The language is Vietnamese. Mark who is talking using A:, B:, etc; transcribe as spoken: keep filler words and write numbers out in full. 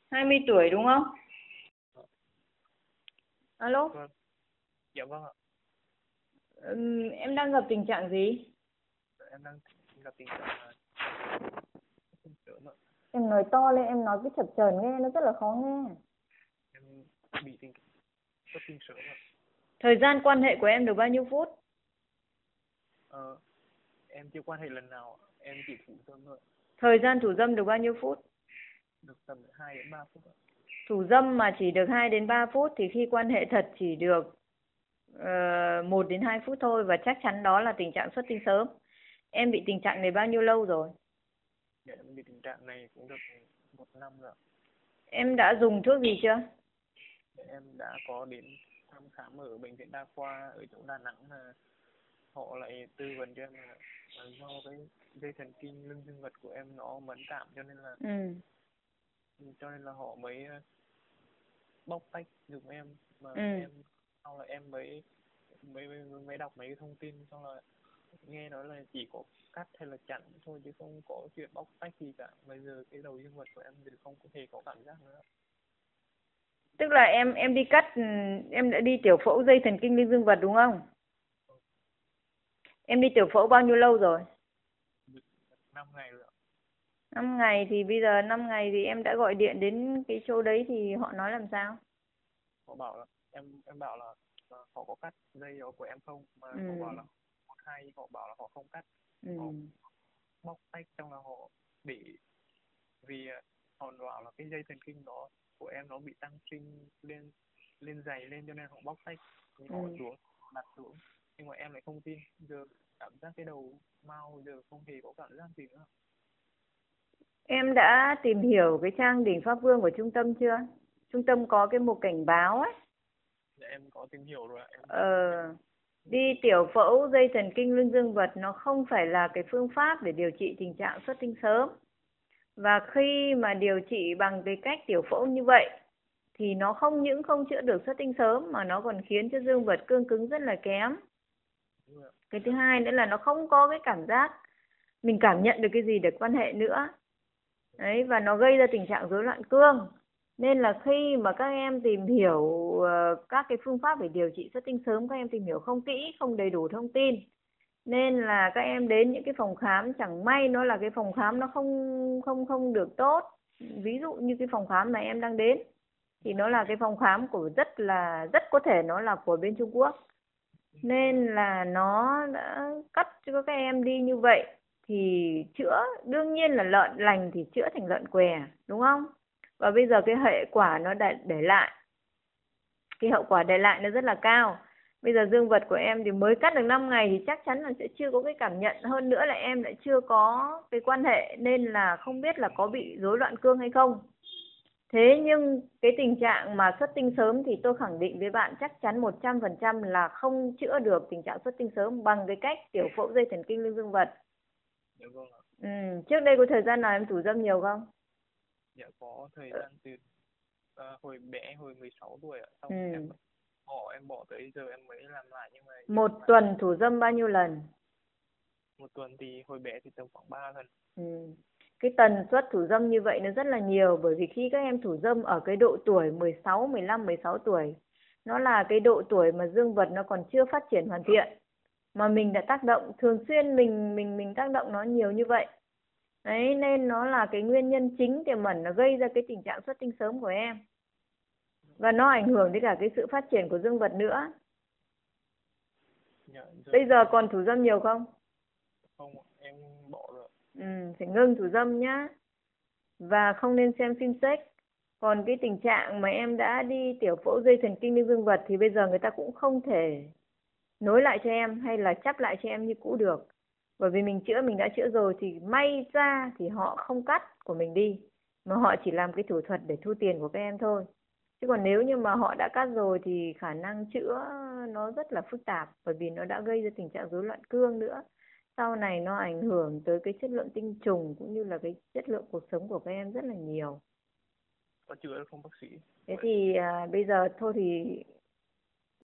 A: hai mươi tuổi đúng không? Alo?
B: Vâng. Dạ vâng ạ.
A: Ừm, em đang gặp tình trạng gì?
B: Em đang gặp tình trạng là không sớm ạ.
A: Em nói to lên, em nói cứ chập chờn nghe nó rất là khó nghe.
B: Em bị tình xuất tinh sớm ạ.
A: Thời gian quan hệ của em được bao nhiêu phút?
B: Ờ, em chưa quan hệ lần nào, em chỉ thủ dâm thôi.
A: Thời gian thủ dâm được bao nhiêu phút?
B: Được tầm hai đến ba phút ạ.
A: Thủ dâm mà chỉ được hai đến ba phút thì khi quan hệ thật chỉ được uh, một đến hai phút thôi, và chắc chắn đó là tình trạng xuất tinh sớm. Em bị tình trạng này bao nhiêu lâu rồi?
B: Dạ, em bị tình trạng này cũng được một năm rồi.
A: Em đã dùng thuốc gì chưa?
B: Em đã có đến thăm khám ở bệnh viện đa khoa ở chỗ Đà Nẵng, là họ lại tư vấn cho em là, là do cái dây thần kinh lưng dương vật của em nó mẫn cảm, cho nên là
A: Ừ.
B: cho nên là họ mới bóc tách giùm em. Mà
A: Ừ.
B: em sau là em mới mới mới, mới đọc mấy cái thông tin, xong là nghe nói là chỉ có cắt hay là chặn thôi, chứ không có chuyện bóc tách gì cả. Bây giờ cái đầu dương vật của em thì không có thể có cảm giác nữa.
A: Tức là em em đi cắt, em đã đi tiểu phẫu dây thần kinh lưng dương vật đúng không? Em đi tiểu phẫu bao nhiêu lâu rồi?
B: Năm ngày rồi.
A: năm ngày thì bây giờ năm ngày thì em đã gọi điện đến cái chỗ đấy thì họ nói làm sao?
B: Họ bảo là em em bảo là, là họ có cắt dây đó của em không, mà
A: Ừ.
B: họ bảo là một hai, họ bảo là họ không cắt.
A: Ừ.
B: Họ bóc tách, xong là họ để, vì họ bảo là cái dây thần kinh đó của em nó bị tăng sinh lên lên dày lên, cho nên họ bóc tách họ
A: Ừ.
B: xuống, đặt xuống. Nhưng mà em lại không tin, giờ cảm giác cái đầu mau giờ không hề có cảm giác gì nữa.
A: Em đã tìm hiểu cái trang Đỉnh Pháp Vương của trung tâm chưa? Trung tâm có cái mục cảnh báo ấy.
B: Dạ, em có tìm hiểu rồi ạ. Em đã
A: Ờ, đi tiểu phẫu dây thần kinh lưng dương vật nó không phải là cái phương pháp để điều trị tình trạng xuất tinh sớm. Và khi mà điều trị bằng cái cách tiểu phẫu như vậy thì nó không những không chữa được xuất tinh sớm mà nó còn khiến cho dương vật cương cứng rất là kém. Cái thứ hai nữa là nó không có cái cảm giác mình cảm nhận được cái gì để quan hệ nữa. Đấy, và nó gây ra tình trạng rối loạn cương. Nên là khi mà các em tìm hiểu uh, các cái phương pháp để điều trị xuất tinh sớm, các em tìm hiểu không kỹ, không đầy đủ thông tin. Nên là các em đến những cái phòng khám, chẳng may nó là cái phòng khám nó không không không được tốt. Ví dụ như cái phòng khám mà em đang đến thì nó là cái phòng khám của rất là rất có thể nó là của bên Trung Quốc. Nên là nó đã cắt cho các em đi như vậy thì chữa, đương nhiên là lợn lành thì chữa thành lợn què, đúng không? Và bây giờ cái hệ quả nó để, để lại, cái hậu quả để lại nó rất là cao. Bây giờ dương vật của em thì mới cắt được năm ngày thì chắc chắn là sẽ chưa có cái cảm nhận, hơn nữa là em lại chưa có cái quan hệ nên là không biết là có bị rối loạn cương hay không. Thế nhưng cái tình trạng mà xuất tinh sớm thì tôi khẳng định với bạn chắc chắn một trăm phần trăm là không chữa được tình trạng xuất tinh sớm bằng cái cách tiểu phẫu dây thần kinh lưng dương vật.
B: Dạ vâng ạ.
A: Ừ, trước đây có thời gian nào em thủ dâm nhiều không?
B: Dạ có thời gian từ uh, hồi bé, hồi mười sáu tuổi ạ. Xong
A: Ừ.
B: em bỏ em bỏ tới giờ em mới làm lại. Nhưng mà
A: Một tuần thủ dâm bao nhiêu lần?
B: Một tuần thì hồi bé thì tầm khoảng ba lần.
A: Ừ. Cái tần suất thủ dâm như vậy nó rất là nhiều, bởi vì khi các em thủ dâm ở cái độ tuổi mười sáu, mười lăm, mười sáu tuổi, nó là cái độ tuổi mà dương vật nó còn chưa phát triển hoàn thiện, mà mình đã tác động thường xuyên, mình mình mình tác động nó nhiều như vậy. Đấy, nên nó là cái nguyên nhân chính tiềm ẩn nó gây ra cái tình trạng xuất tinh sớm của em. Và nó ảnh hưởng đến cả cái sự phát triển của dương vật nữa.
B: Dạ,
A: Bây giờ còn thủ dâm nhiều không?
B: Không, em bỏ rồi.
A: Ừ, phải ngưng thủ dâm nhá. Và không nên xem phim sex. Còn cái tình trạng mà em đã đi tiểu phẫu dây thần kinh lưng dương vật thì bây giờ người ta cũng không thể nối lại cho em hay là chắp lại cho em như cũ được. Bởi vì mình chữa, mình đã chữa rồi thì may ra thì họ không cắt của mình đi, mà họ chỉ làm cái thủ thuật để thu tiền của các em thôi. Chứ còn nếu như mà họ đã cắt rồi thì khả năng chữa nó rất là phức tạp, bởi vì nó đã gây ra tình trạng rối loạn cương nữa. Sau này nó ảnh hưởng tới cái chất lượng tinh trùng cũng như là cái chất lượng cuộc sống của các em rất là nhiều.
B: Có chữa được không bác sĩ?
A: Thế thì à, bây giờ thôi thì